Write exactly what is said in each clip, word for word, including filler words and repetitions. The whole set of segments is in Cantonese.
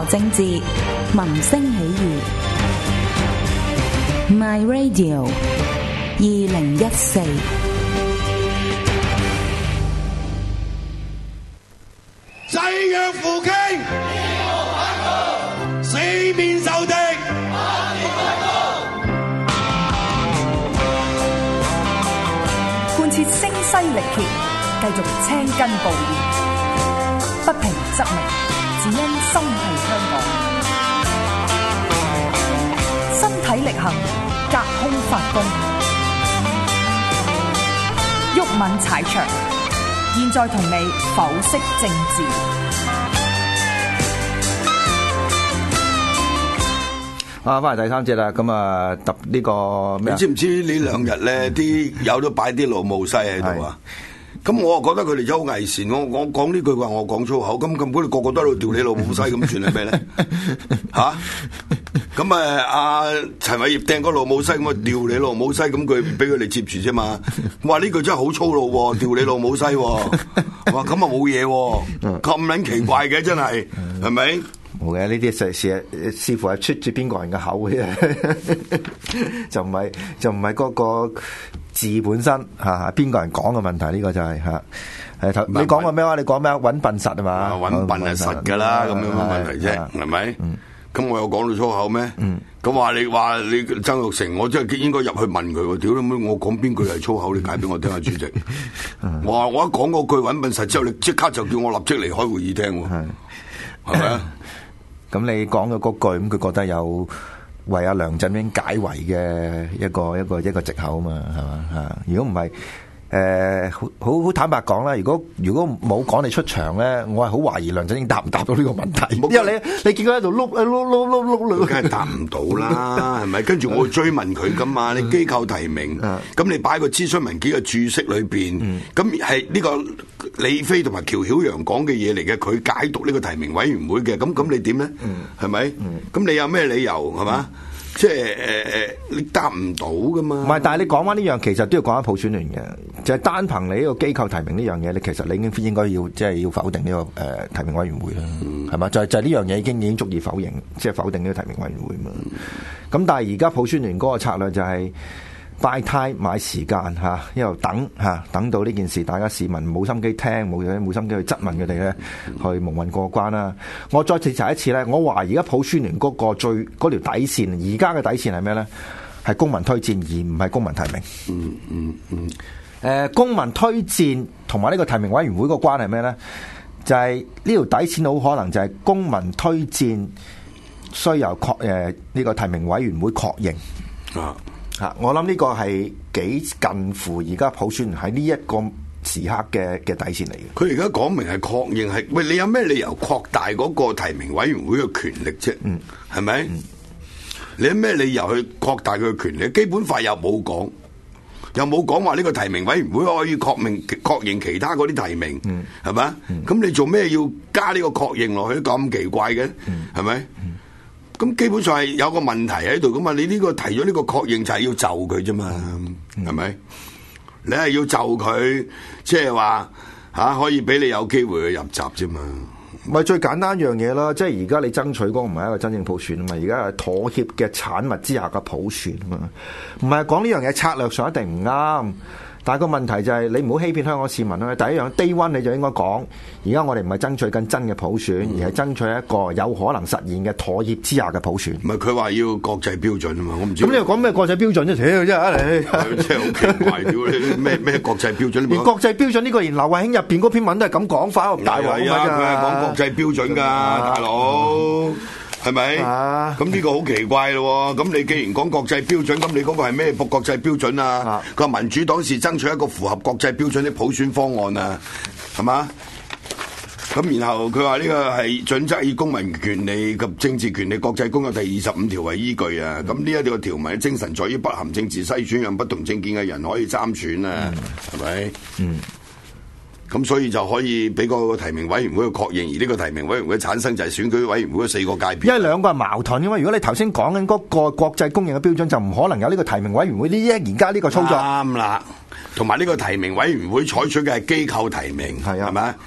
和政治，民聲起義。My Radio 二零一四。 誓約扶傾，四面受敵。 貫徹聲嘶力竭，繼續青筋暴現，不平則鳴，只因心繫香港。身體力行，隔空發功，毓民踩場。現在同你剖析政治。 啊，翻嚟第三節啦，咁啊，揼呢個咩？ 你知唔知呢兩日咧啲有都擺啲老母西喺度啊？咁我啊覺得佢哋真係好偽善。我我講呢句話，我講粗口，咁咁佢哋個個都喺度調你老母西，咁算係咩咧？嚇！咁啊，阿陳偉業掟個老母西，咁啊調你老母西，咁佢俾佢哋接住啫嘛。哇！呢句真係好粗魯喎，調你老母西喎。哇！咁啊冇嘢喎，咁撚奇怪嘅真係，係咪？ 冇嘅，呢啲事事視乎係出自邊個人嘅口嘅啫，就唔係就唔係嗰個字本身嚇，邊個人講嘅問題？呢個就係嚇。誒頭你講過咩話？你講咩啊？揾笨實係嘛？ 揾笨係實㗎啦，咁樣嘅問題啫，係咪？咁我有講到粗口咩？咁話你話你曾鈺成，我真係應該入去問佢喎。屌你妹！我講邊句係粗口？你解俾我聽下，主席。我話我一講嗰句揾笨實之後，你即刻就叫我立即離開會議廳喎，係咪啊？ 咁你講嘅嗰句，咁佢覺得有為阿梁振英解圍嘅一個一個一個藉口啊嘛，係嘛嚇？如果唔係，誒好好好坦白講啦，如果如果冇講你出場咧，我係好懷疑梁振英答唔答到呢個問題，因為你你見佢喺度碌誒碌碌碌碌碌， 梗係答唔到啦，係咪？跟住我會追問佢噶嘛，你機構提名，咁你擺個諮詢文件嘅注釋裏邊，咁係呢個李飛同埋喬曉陽講嘅嘢嚟嘅，佢解讀呢個提名委員會嘅，咁咁你點咧？係咪？咁你有咩理由係嘛？即係誒誒，你答唔到噶嘛？ 唔係，但係你講翻呢樣，其實都要講翻普選聯嘅，就係、是、單憑你呢個機構提名呢樣嘢，你其實你已經應該要即係要否定呢、這個誒、呃、提名委員會啦，係嘛、嗯？就係、是、就係呢樣嘢已經已經足以否認，即、就、係、是、否定呢個提名委員會嘛。咁、嗯、但係而家普選聯嗰個策略就係、是。buy time 買時間嚇，一路等嚇，等到呢件事，大家市民冇心機聽，冇冇心機去質問佢哋咧，去蒙混過關啦。我再次提一次咧，我話而家普選聯嗰個最嗰條底線，而家嘅底線係咩咧？係公民推薦，而唔係公民提名。 嗯嗯嗯。誒、 呃，公民推薦同埋呢個提名委員會個關係咩咧？就係呢條底線好可能就係公民推薦需由確誒呢個提名委員會確認啊。啊！我諗呢個係幾近乎而家普選喺呢一個時刻嘅嘅底線嚟嘅。 佢而家講明係確認係，喂，你有咩理由擴大嗰個提名委員會嘅權力啫？嗯，係咪？嗯、你有咩理由去擴大佢嘅權力？基本法又冇講，又冇講話呢個提名委員會可以確認確認其他嗰啲提名，係咪？咁你做咩要加呢個確認落去？咁奇怪嘅，係咪？咁基本上係有個問題喺度噶嘛？你呢個提咗呢個確認就係要就佢啫嘛？係咪？你係要就佢，即係話吓可以俾你有機會去入閘啫嘛？ 咪最簡單一樣嘢啦，即係而家你爭取嗰個唔係一個真正普選啊嘛，而家係妥協嘅產物之下嘅普選啊嘛，唔係講呢樣嘢策略上一定唔啱。但係個問題就係你唔好欺騙香港市民啦。第一樣 day one 你就應該講，而家我哋唔係爭取緊真嘅普選，嗯、而係爭取一個有可能實現嘅妥協之下嘅普選。 唔係佢話要國際標準啊嘛，我唔知。 咁你又講咩國際標準啫？屌真係， 真係好奇怪屌你咩咩國際標準？ 連國際標準呢個連劉慧卿入邊嗰篇文都係咁講法，大鑊㗎咋？ 佢係講國際標準㗎，大佬。係咪？咁呢個好奇怪咯。咁你既然講國際標準，咁你嗰個係咩國際標準啊？佢話民主黨是爭取一個符合國際標準的普選方案啊，係嘛？咁然後佢話呢個係準則以公民權利及政治權利國際公約第二十五條為依據啊。咁呢一個條文嘅精神在於不含政治篩選，讓不同政見嘅人可以參選啊，係咪？嗯。咁所以就可以俾個提名委員會去確認，而呢個提名委員會產生就係選舉委員會嘅四個界別。因為兩個係矛盾，因為如果你頭先講緊嗰個國際公認嘅標準，就唔可能有呢個提名委員會呢一而家呢個操作。啱啦，同埋呢個提名委員會採取嘅係機構提名，係啊，係咪？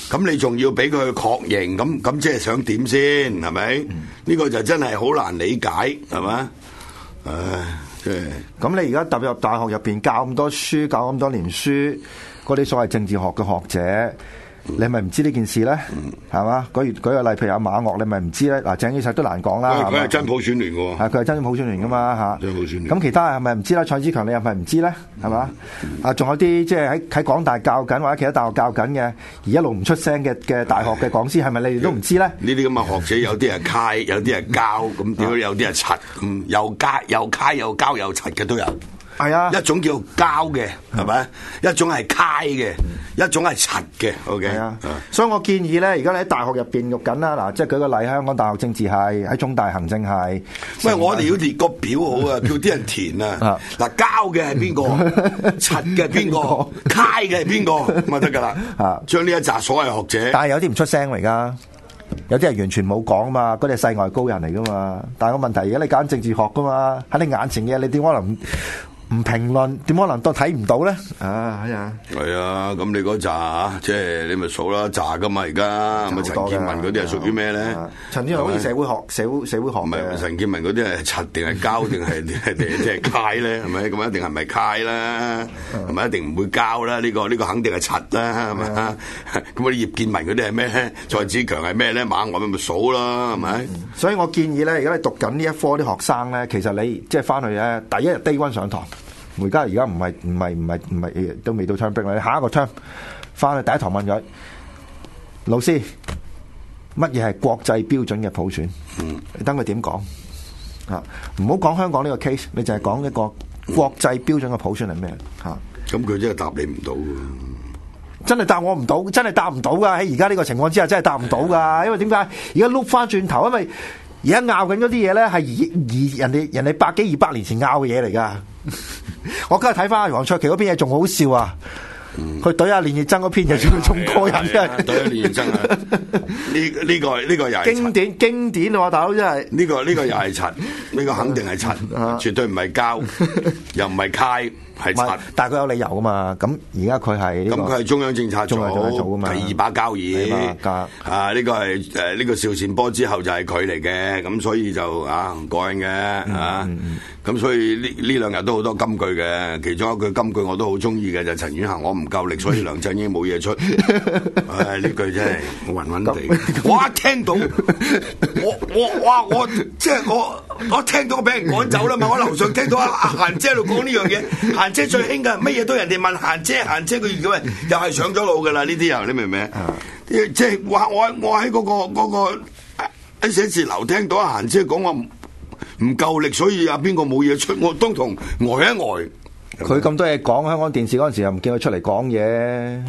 咁你仲要俾佢確認，咁咁即係想點先？係咪？呢、嗯、個就真係好難理解，係嘛？唉，即係咁你而家踏入大學入邊教咁多書，教咁多年書，嗰啲所謂政治學嘅學者。你咪唔知呢件事咧，係嘛、嗯？舉舉個例，譬如阿馬岳，你咪唔知咧。嗱，鄭宇碩都難講啦。 佢係真普選聯嘅喎。係佢係真普選聯噶嘛嚇。 真普選聯。 咁其他係咪唔知啦？蔡子強你係咪唔知咧？係嘛？啊，仲有啲即係喺喺港大教緊或者其他大學教緊嘅，而一路唔出聲嘅嘅大學嘅講師，係咪你哋都唔知咧？ 呢啲咁嘅學者有啲係揩，有啲係膠，咁點解有啲係柒？咁又揩又揩又膠又柒嘅都有。係啊，一種叫膠嘅，係咪？一種係揩嘅，一種係柒嘅。O K 啊， 所以我建議咧，而家你喺大學入邊讀緊啦，嗱，即係舉個例，香港大學政治系，喺中大行政系。 喂，我哋要列個表好啊，叫啲人填啊。嗱，膠嘅係邊個？柒嘅邊個？揩嘅係邊個？咁啊得噶啦。啊，將呢一紮所謂學者， 但係有啲唔出聲嚟噶，有啲係完全冇講嘛，嗰啲係世外高人嚟噶嘛。但係個問題，而家你揀政治學噶嘛，喺你眼前嘅，你點可能唔評論，點可能都睇唔到咧？啊，係啊， 係啊，咁你嗰紮即係你咪數啦，紮噶嘛而家，咁啊陳建文嗰啲係屬於咩咧？ 陳建文好似社會學、社會社會學唔係陳建文嗰啲係柒定係膠定係定係即係揩咧？係咪咁一定係咪揩啦？係咪一定唔會膠啦？呢個呢個肯定係柒啦，係咪？咁啊葉建文嗰啲係咩咧？蔡子強係咩咧？馬我咪咪數啦，係咪？ 所以我建議咧，而家你讀緊呢一科啲學生咧，其實你即係翻去咧，第一日低溫上堂。而家而家唔係唔係唔係唔係都未到 term break 啦，你下一個 term 翻去第一堂問佢老師乜嘢係國際標準嘅普選？嗯，你等佢點講啊？唔好講香港呢個 case，你就係講一個國際標準嘅普選係咩嚇？ 咁佢真係答你唔到㗎， 真係答我唔到，真係答唔到㗎。喺而家呢個情況之下，真係答唔到㗎。因為點解而家碌翻轉頭？因為而家拗緊嗰啲嘢咧，係而而人哋人哋百幾二百年前拗嘅嘢嚟㗎。我今日睇翻黃卓琪嗰篇嘢仲好笑啊！佢懟下練熱爭嗰篇嘢仲仲過癮嘅， 懟下練熱爭啊！呢呢個呢個又係經典經典啊！大佬真係呢個呢個又係柒，呢個肯定係柒，絕對唔係膠，又唔係揩。係柒， 但係佢有理由噶嘛？咁而家佢係咁，佢係中央政策組， 組嘛第二把交椅啊！呢個係誒呢個邵善波之後就係佢嚟嘅，咁所以就啊唔過癮嘅啊！咁所以呢呢兩日都好多金句嘅，其中一句金句我都好中意嘅就係陳婉嫻，我唔夠力，所以梁振英冇嘢出。唉，呢句真係暈暈地，我一聽到我我哇我即係我我聽到我俾人趕走啦嘛！我樓上聽到阿阿嫻姐喺度講呢樣嘢，嫻姐最興噶，乜嘢都人哋問嫻姐，嫻姐佢如果又係上咗路噶啦，呢啲人你明唔明？即係話我我喺嗰個嗰個喺寫字樓聽到阿嫻姐講話唔夠力，所以阿邊個冇嘢出，我當堂呆一呆。 佢咁多嘢講，香港電視嗰陣時又唔見佢出嚟講嘢。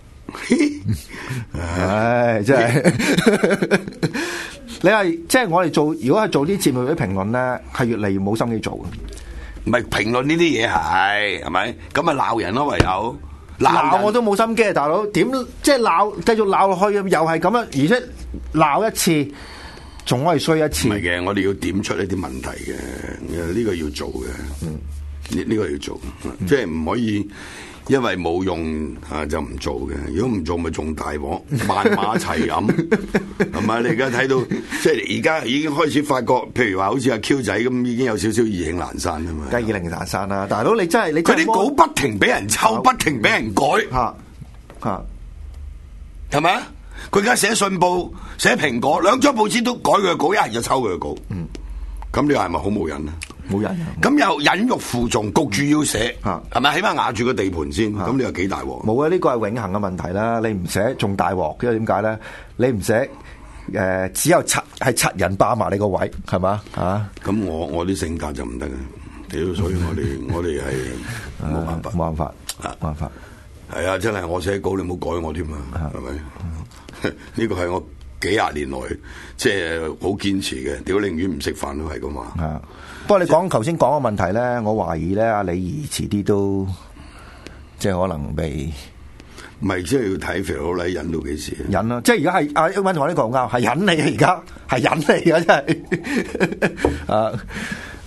唉，真係你係即係我哋做，如果係做啲節目啲評論咧，係越嚟越冇心機做嘅。 唔係評論呢啲嘢係係咪？咁咪鬧人咯，唯有鬧我都冇心機啊！大佬點即係鬧，繼續鬧落去，又係咁樣，而且鬧一次仲可以衰一次。 唔係嘅，我哋要點出呢啲問題嘅，呢、呢個要做嘅。嗯，呢、呢、呢個要做，嗯、即係唔可以因為冇用啊就唔做嘅。如果唔做咪仲大鑊，萬馬齊喑係咪？你而家睇到即係而家已經開始發覺，譬如話好似阿 Q 仔咁，已經有少少意興闌珊啊嘛。 梗係意興闌珊啦，大佬你真係你佢啲稿不停俾人抽，不停俾人改嚇嚇，係咪啊？佢而家寫信報、寫蘋果兩張報紙都改佢嘅稿，一係就抽佢嘅稿。嗯，咁你話係咪好冇癮啊？ 冇癮， 咁又忍辱負重，焗住要寫，係咪？起碼壓住個地盤先，咁你又幾大鑊？ 冇啊！呢個係永恆嘅問題啦。你唔寫仲大鑊，因為點解咧？你唔寫，誒、呃，只有七係七人霸埋你個位，係嘛？啊！ 咁我我啲性格就唔得嘅，屌！所以我哋我哋係冇辦法， 冇辦法，冇辦法。 係啊，真係我寫稿你唔好改我添啊，係咪？呢個係我幾廿年來即係好堅持嘅，屌寧願唔食飯都係咁話。 啊！不過你講頭先講嘅問題咧，我懷疑咧阿李儀遲啲都即係可能被， 唔係即係要睇肥佬黎忍到幾時？ 忍啦，即係而家係阿溫同我呢個啱，係忍你啊！而家係忍你啊！真係啊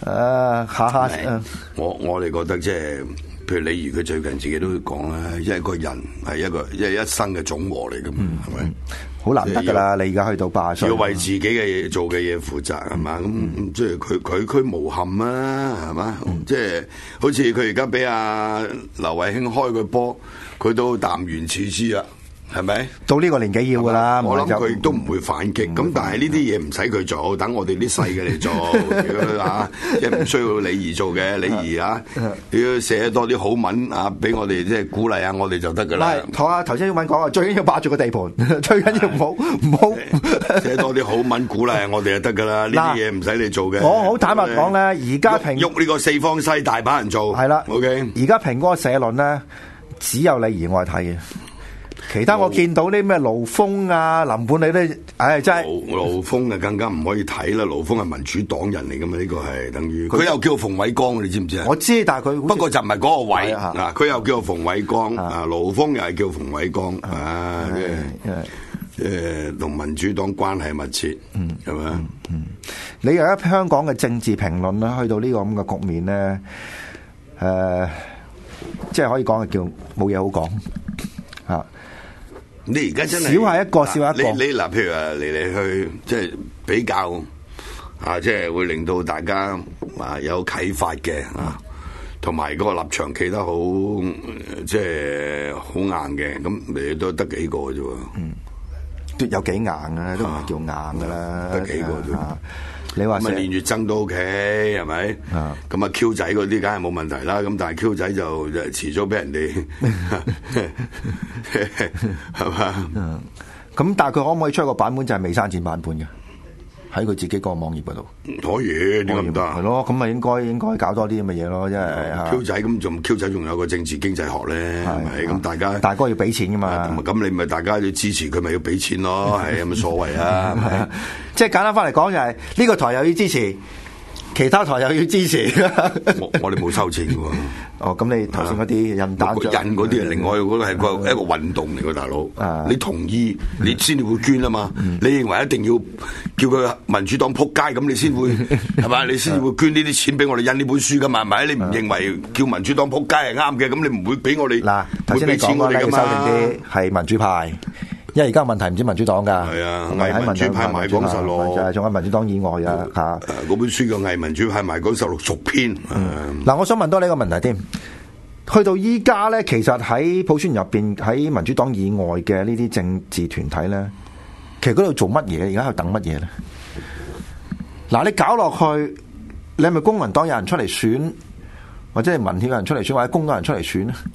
誒下下誒， 我我哋覺得即係，譬如李儀佢最近自己都講啦，一個人係一個一一生嘅總和嚟㗎嘛，係咪？ 好難得㗎啦！你而家去到八十歲， 要為自己嘅嘢做嘅嘢負責係嘛？咁、嗯、即係佢佢佢無憾啊，係嘛？嗯、即係好似佢而家俾阿劉慧卿開個波，佢都淡然處之啊，係咪？ 到呢個年紀要㗎啦， 我諗佢都唔會反擊。咁、嗯、但係呢啲嘢唔使佢做，等我哋啲細嘅嚟做啊！即係唔需要李儀做嘅，李儀啊，要寫多啲好文啊，俾我哋即係鼓勵下我哋就得㗎啦。 係，同阿頭先英文講啊，最緊要霸住個地盤，最緊要唔好唔好寫多啲好文鼓勵我哋就得㗎啦。呢啲嘢唔使你做嘅。 我好坦白講咧，而家評喐呢個四方西大把人做。係啦 ，OK。 而家蘋果社論咧，只有李儀我係睇嘅。其他我見到啲咩盧峰啊、林本你都，唉真係盧盧峰啊，更加唔可以睇啦！盧峰係民主黨人嚟噶嘛？呢、這個係等於佢又叫馮偉光，你知唔知啊？ 我知，但係佢不過就唔係嗰個位啊！佢又叫馮偉光啊，盧峰又係叫馮偉光啊，即係誒同民主黨關係密切，係咪啊？ 你而家香港嘅政治評論咧，去到呢個咁嘅局面咧，誒、呃，即係可以講係叫冇嘢好講啊！ 你而家真係少係一個，少係一個。 你你嗱，譬如話嚟嚟去，即係比較啊，即係會令到大家啊有啟發嘅啊，同埋嗰個立場企得好，即係好硬嘅。咁你都得幾個啫喎？嗯， 都有幾硬啊，都唔係叫硬噶啦， 得幾個啫。 你話咁啊，練乙錚都 OK 係咪？咁啊 Q 仔嗰啲梗係冇問題啦。咁但係 Q 仔就就遲早俾人哋係嘛？ 咁但係佢可唔可以出一個版本就係未刪剪版本嘅？喺佢自己個網頁嗰度可以，點解唔得？ 係咯，咁咪應該應該搞多啲咁嘅嘢咯，即係 Q 仔咁仲 Q 仔仲有個政治經濟學咧，係咪？咁大家大哥要俾錢噶嘛？ 咁你咪大家要支持佢，咪要俾錢咯？係有乜所謂啊？係咪？ 即係簡單翻嚟講就係呢個台又要支持，其他台又要支持。 我我哋冇收錢嘅喎。 哦，咁你頭先嗰啲印單印嗰啲係另外嗰個係個一個運動嚟嘅，大佬。你同意你先至會捐啊嘛？你認為一定要叫佢民主黨撲街咁，你先會係嘛？你先會捐呢啲錢俾我哋印呢本書㗎嘛？係咪？你唔認為叫民主黨撲街係啱嘅，咁你唔會俾我哋嗱頭先你講過你修正啲係民主派。因為而家問題唔知民主黨㗎， 係啊，偽民主派賣港實錄， 就係仲有民主黨以外啊嚇。 嗰本書叫《偽民主派賣港實錄續篇》。 嗱，我想問多你一個問題添。去到依家咧，其實喺普選入邊，喺民主黨以外嘅呢啲政治團體咧，其實嗰度做乜嘢？而家喺度等乜嘢咧？嗱，你搞落去，你係咪公民黨有人出嚟選，或者係民協有人出嚟選，或者工黨人出嚟選咧？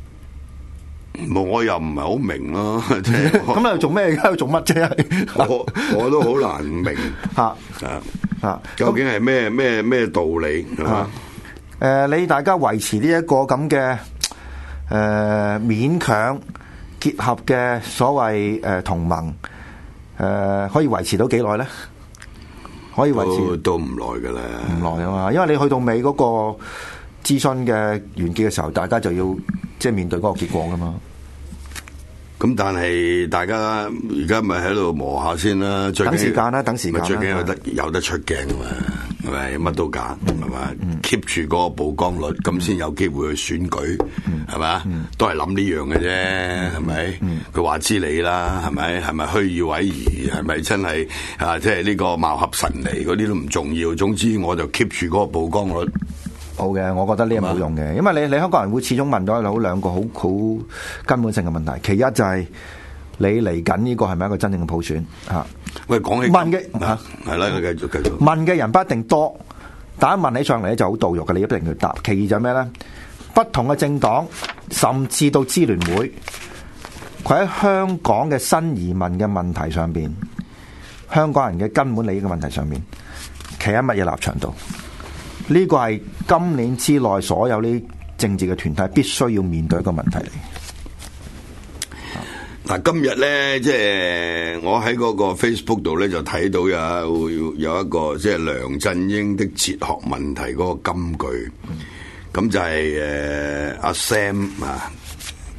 我又唔係好明咯， 咁你又做咩？而家喺度做乜啫？ 我我都好難明吓啊啊！究竟係咩咩咩道理係嘛？ 誒、呃，你大家維持呢一個咁嘅誒勉強結合嘅所謂誒、呃、同盟，誒、呃、可以維持到幾耐咧？可以維持都唔耐噶啦， 唔耐啊嘛！因為你去到尾嗰個諮詢嘅完結嘅時候，大家就要即係面對嗰個結果噶嘛。 咁但係大家而家咪喺度磨下先啦， 等時間啦，等時間啦， 最緊有得有得出鏡啊嘛，係咪乜都假係嘛 keep 住嗰個曝光率，咁先有機會去選舉係嘛，都係諗呢樣嘅啫，係咪？佢話知你啦，係咪？係咪虛與委蛇？係咪真係啊？即係呢個貌合神離嗰啲都唔重要，總之我就 keep 住嗰個曝光率。 好嘅，我覺得呢個冇用嘅，因為你你香港人會始終問到好兩個好好根本性嘅問題。其一就係你嚟緊呢個係咪一個真正嘅普選嚇？ 喂，講起問嘅嚇係啦，繼續繼續問嘅人不一定多，但一問起上嚟咧就好到肉嘅，你一定要答。其二就係咩咧？不同嘅政黨甚至到支聯會，佢喺香港嘅新移民嘅問題上邊，香港人嘅根本利益嘅問題上邊，企喺乜嘢立場度？呢個係今年之內所有呢政治嘅團體必須要面對一個問題嚟。 嗱，今日咧，即係我喺嗰個 Facebook 度咧就睇到有有一個即係梁振英的哲學問題嗰個金句，咁、嗯、就係誒阿 Sam 啊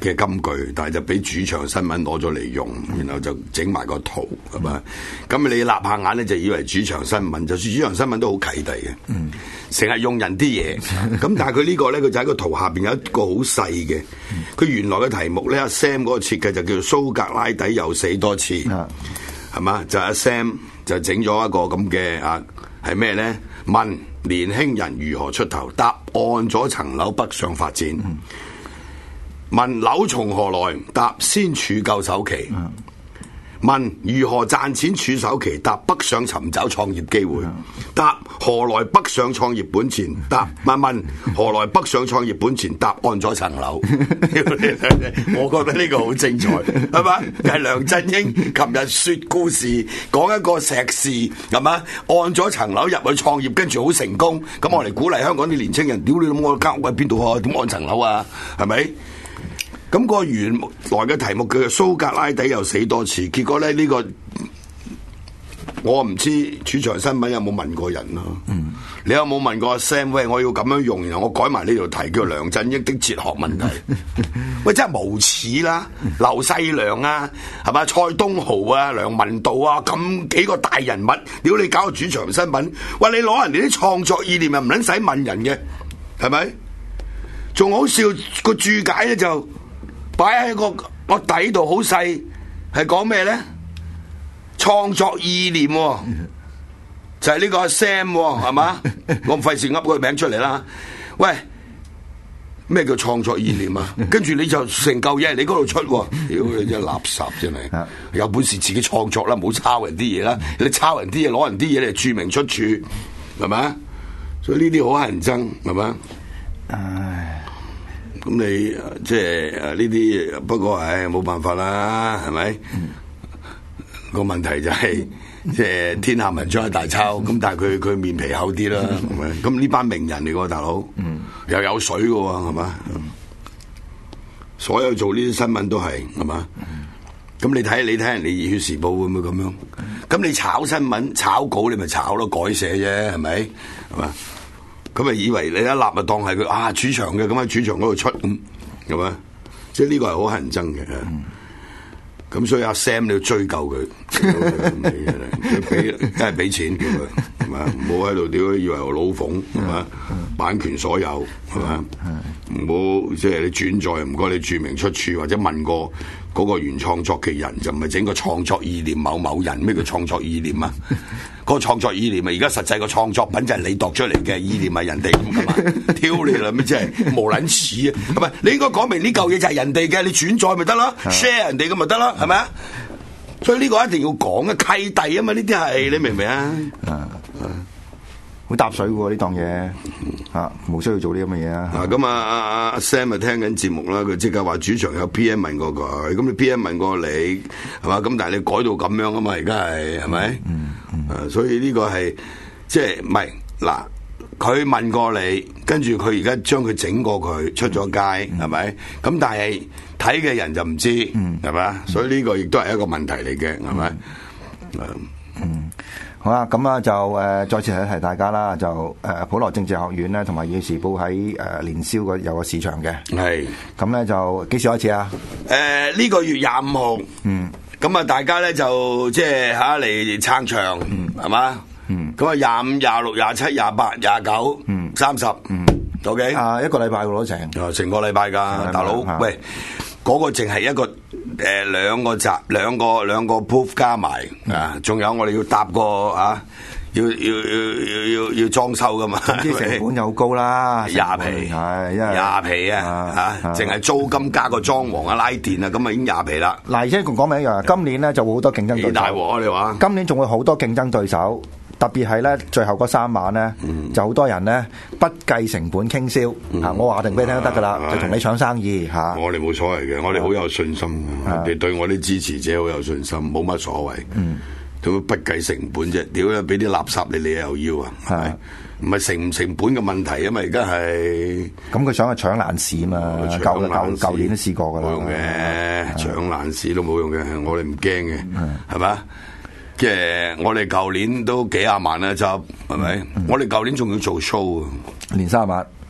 嘅金句，但係就俾主場新聞攞咗嚟用，然後就整埋個圖係嘛？咁、嗯、你立下眼咧就以為主場新聞，就算主場新聞都好契弟嘅，成日、嗯、用人啲嘢。咁但係佢呢個咧，佢就喺個圖下邊有一個好細嘅，佢原來嘅題目咧，阿 Sam 嗰個設計就叫做蘇格拉底又死多次，係嘛、嗯？就阿 Sam 就整咗一個咁嘅啊，係咩咧？問年輕人如何出頭？答按咗層樓北上發展。嗯、問樓從何來？答先儲夠首期。嗯、問如何賺錢儲首期？答北上尋找創業機會。嗯、答何來北上創業本錢？答問問何來北上創業本錢？答按咗層樓。我覺得呢個好精彩，係嘛？係梁振英琴日說故事，講一個碩士，係嘛？按咗層樓入去創業，跟住好成功。咁我嚟鼓勵香港啲年青人，屌你諗我間屋喺邊度啊？點按層樓啊？係咪？咁個原來嘅題目叫做蘇格拉底又死多次，結果咧呢、呢個我唔知主場新聞有冇問過人咯？嗯、你有冇問過阿 Sam？喂，我要咁樣用，然後我改埋呢條題叫梁振英的哲學問題。喂，真係無恥啦！劉細良啊，係嘛？蔡東豪啊，梁文道啊，咁幾個大人物，屌你搞個主場新聞，喂，你攞人哋啲創作意念又唔撚使問人嘅，係咪？仲好笑個注解咧就。擺喺個個底度好細，係講咩咧？創作意念、哦、就係、是、呢個阿 Sam 係、哦、嘛？我唔費事噏個名出嚟啦。喂，咩叫創作意念啊？跟住你就成嚿嘢喺你嗰度出、哦，屌你真係垃圾真係！有本事自己創作啦，唔好抄人啲嘢啦。你抄人啲嘢，攞人啲嘢嚟注明出處，係咪？所以呢啲好乞人憎，係咪？唉。咁你即係誒呢啲，不過唉冇辦法啦，係咪？個、嗯、問題就係、是、即係天下文章一大抄，咁但係佢佢面皮厚啲啦，係咪？咁呢班名人嚟個大佬，嗯、又有水嘅喎，係嘛？嗯、所有做呢啲新聞都係係嘛？咁、嗯、你睇你睇人哋《熱血時報》會唔會咁樣？咁、嗯、你炒新聞炒稿，你咪炒咯，改寫啫，係咪？係嘛？咁咪以為你一立咪當係佢啊主場嘅，咁喺主場嗰度出咁，係嘛？即係呢個係好乞人憎嘅。咁、嗯、所以阿 Sam 你要追究佢，俾梗係俾錢叫佢，係嘛？唔好喺度屌以為我老馮，係嘛？版權所有，係嘛？唔好即係你轉載，唔該你注明出處或者問過嗰個原創作嘅人，就唔係整個創作意念某某人。咩叫創作意念啊？嗰個創作意念啊，而家實際個創作品就係你度出嚟嘅意念，係人哋咁噶嘛？挑你啦，咩真係無撚似啊？係咪？你應該講明呢嚿嘢就係人哋嘅，你轉載咪得啦 ，share 人哋咁咪得啦，係咪啊？所以呢個一定要講啊，契弟啊嘛，呢啲係你明唔明啊？啊好搭水喎呢檔嘢嚇，冇需要做呢咁嘅嘢啊！ 嗱咁啊，阿阿 Sam 咪聽緊節目啦，佢即刻話主場有 P M 問過佢，咁你 P M 問過你係嘛？咁但係你改到咁樣啊嘛，而家係係咪？嗯嗯、啊，所以呢個係即係唔係嗱？佢問過你，跟住佢而家將佢整過佢出咗街係咪？咁、嗯、但係睇嘅人就唔知係咪？嗯、所以呢個亦都係一個問題嚟嘅係咪？嗯。 嗯好啦，咁啊就誒、呃、再次提一提大家啦，就誒、呃、普羅政治學院咧，同埋《熱血時報》喺誒年宵個有個市場嘅。係是，咁咧就幾時開始啊？ 誒呢、呃這個月廿五號。嗯。咁啊，大家咧就即係嚇嚟撐場，係嘛？嗯。咁啊，廿五、廿六、廿七、廿八、廿九、嗯、三十，嗯，OK。啊， 一個禮拜攞成。 啊，成個禮拜㗎，大佬，喂。嗰個淨係一個誒兩個集兩個兩個 proof 加埋啊，仲有我哋要搭個啊，要要要要要要裝修噶嘛， 啲成本又好高啦， 廿皮係廿皮啊嚇，淨係租金加個裝潢啊、拉電啊，咁啊已經廿皮啦。 嗱，而且同講明一樣，今年咧就會好多競爭對手。 大鑊啊！你話今年仲會好多競爭對手。特別係咧，最後嗰三晚咧，嗯、就好多人咧不計成本傾銷嚇，嗯、我話定俾你聽都得噶啦，啊、就同你搶生意嚇。啊、 我哋冇所謂嘅，我哋好有信心，啊、你對我啲支持者好有信心，冇乜所謂。嗯，都不計成本啫，屌啦，俾啲垃圾你，你又要啊？係唔係成唔成本嘅問題啊嘛？而家係咁，佢想去搶爛市啊嘛，舊舊舊年都試過噶啦， 冇用嘅，搶爛市都冇用嘅，我哋唔驚嘅，係咪？即係我哋舊年都幾廿萬啦，執係咪？嗯、我哋舊年仲要做 show 啊， 連三十晚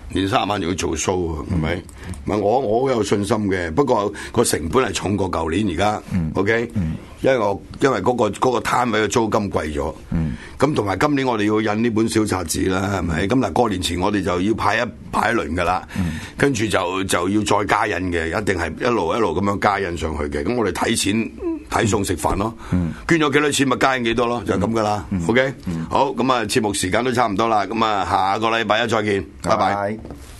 年卅萬仲要做 show 啊，係咪？唔係我我好有信心嘅，不過個成本係重過舊年而家。OK，因為我因為嗰個嗰個攤位嘅租金貴咗。咁同埋今年我哋要印呢本小冊子啦，係咪？咁嗱過年前我哋就要派一派一輪噶啦，跟住就就要再加印嘅，一定係一路一路咁樣加印上去嘅。咁我哋睇錢睇餸食飯咯，捐咗幾多錢咪加印幾多咯，就係咁噶啦。OK，好，咁啊節目時間都差唔多啦，咁啊下個禮拜一再見，拜拜。